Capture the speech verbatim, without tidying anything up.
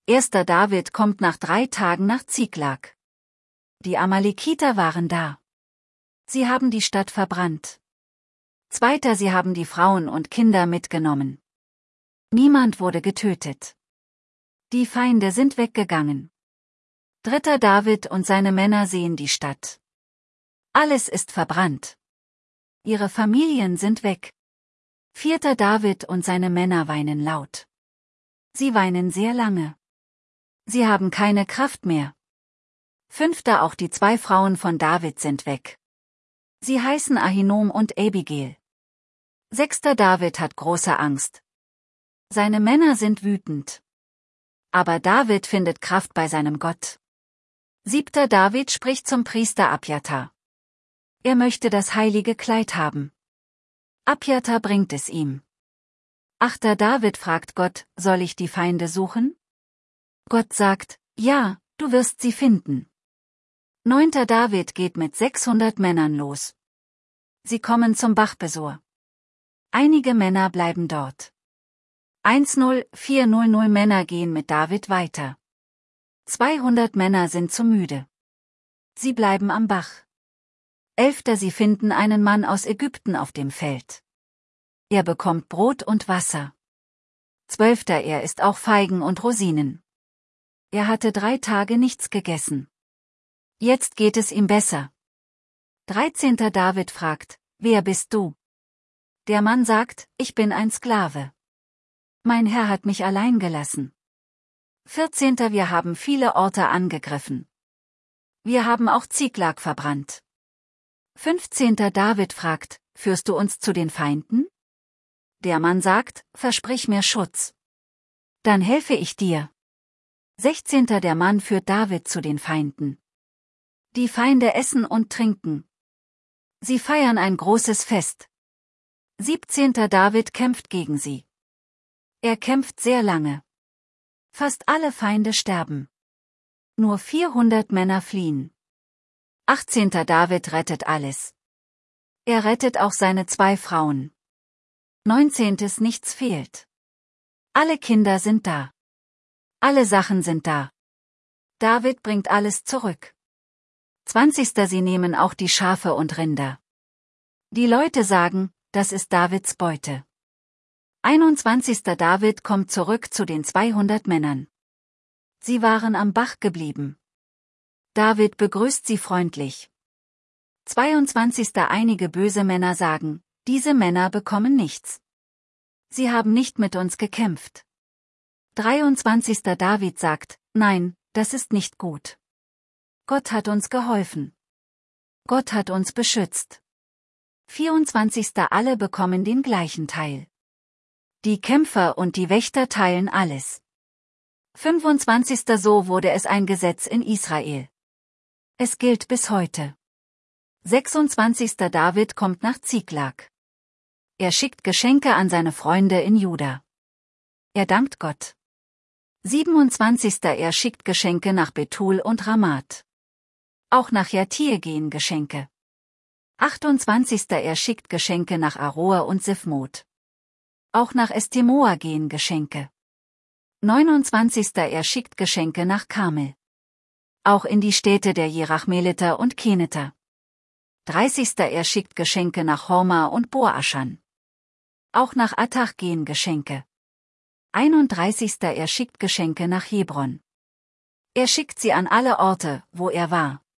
Erster David kommt nach drei Tagen nach Ziklag. Die Amalekiter waren da. Sie haben die Stadt verbrannt. Zweiter, sie haben die Frauen und Kinder mitgenommen. Niemand wurde getötet. Die Feinde sind weggegangen. Dritter, David und seine Männer sehen die Stadt. Alles ist verbrannt. Ihre Familien sind weg. Vierter, David und seine Männer weinen laut. Sie weinen sehr lange. Sie haben keine Kraft mehr. Fünfter, auch die zwei Frauen von David sind weg. Sie heißen Ahinom und Abigail. Sechster, David hat große Angst. Seine Männer sind wütend. Aber David findet Kraft bei seinem Gott. Siebter, David spricht zum Priester Abjatar. Er möchte das heilige Kleid haben. Abjatar bringt es ihm. Achter, David fragt Gott, soll ich die Feinde suchen? Gott sagt, ja, du wirst sie finden. Neunter, David geht mit sechshundert Männern los. Sie kommen zum Bach Besor. Einige Männer bleiben dort. vierhundert Männer gehen mit David weiter. zweihundert Männer sind zu müde. Sie bleiben am Bach. Elfter, sie finden einen Mann aus Ägypten auf dem Feld. Er bekommt Brot und Wasser. Zwölfter, er isst auch Feigen und Rosinen. Er hatte drei Tage nichts gegessen. Jetzt geht es ihm besser. Dreizehnter, David fragt, wer bist du? Der Mann sagt, ich bin ein Sklave. Mein Herr hat mich allein gelassen. Vierzehnter, wir haben viele Orte angegriffen. Wir haben auch Ziklag verbrannt. Fünfzehnter, David fragt, führst du uns zu den Feinden? Der Mann sagt, versprich mir Schutz. Dann helfe ich dir. Sechzehnter, der Mann führt David zu den Feinden. Die Feinde essen und trinken. Sie feiern ein großes Fest. Siebzehnter, David kämpft gegen sie. Er kämpft sehr lange. Fast alle Feinde sterben. Nur vierhundert Männer fliehen. Achtzehnter, David rettet alles. Er rettet auch seine zwei Frauen. Neunzehntes, nichts fehlt. Alle Kinder sind da. Alle Sachen sind da. David bringt alles zurück. Zwanzigster, sie nehmen auch die Schafe und Rinder. Die Leute sagen, das ist Davids Beute. Einundzwanzigster, David kommt zurück zu den zweihundert Männern. Sie waren am Bach geblieben. David begrüßt sie freundlich. zweiundzwanzigster, einige böse Männer sagen, diese Männer bekommen nichts. Sie haben nicht mit uns gekämpft. dreiundzwanzigster, David sagt, nein, das ist nicht gut. Gott hat uns geholfen. Gott hat uns beschützt. vierundzwanzigster, alle bekommen den gleichen Teil. Die Kämpfer und die Wächter teilen alles. fünfundzwanzigster, so wurde es ein Gesetz in Israel. Es gilt bis heute. sechsundzwanzigster, David kommt nach Ziklag. Er schickt Geschenke an seine Freunde in Juda. Er dankt Gott. siebenundzwanzigster, er schickt Geschenke nach Bethul und Ramat. Auch nach Jatir gehen Geschenke. achtundzwanzigster, er schickt Geschenke nach Aroer und Sifmot. Auch nach Estimoa gehen Geschenke. neunundzwanzigster, er schickt Geschenke nach Karmel. Auch in die Städte der Jerachmeliter und Keneter. dreißigster, er schickt Geschenke nach Horma und Boaschan. Auch nach Attach gehen Geschenke. einunddreißigster, er schickt Geschenke nach Hebron. Er schickt sie an alle Orte, wo er war.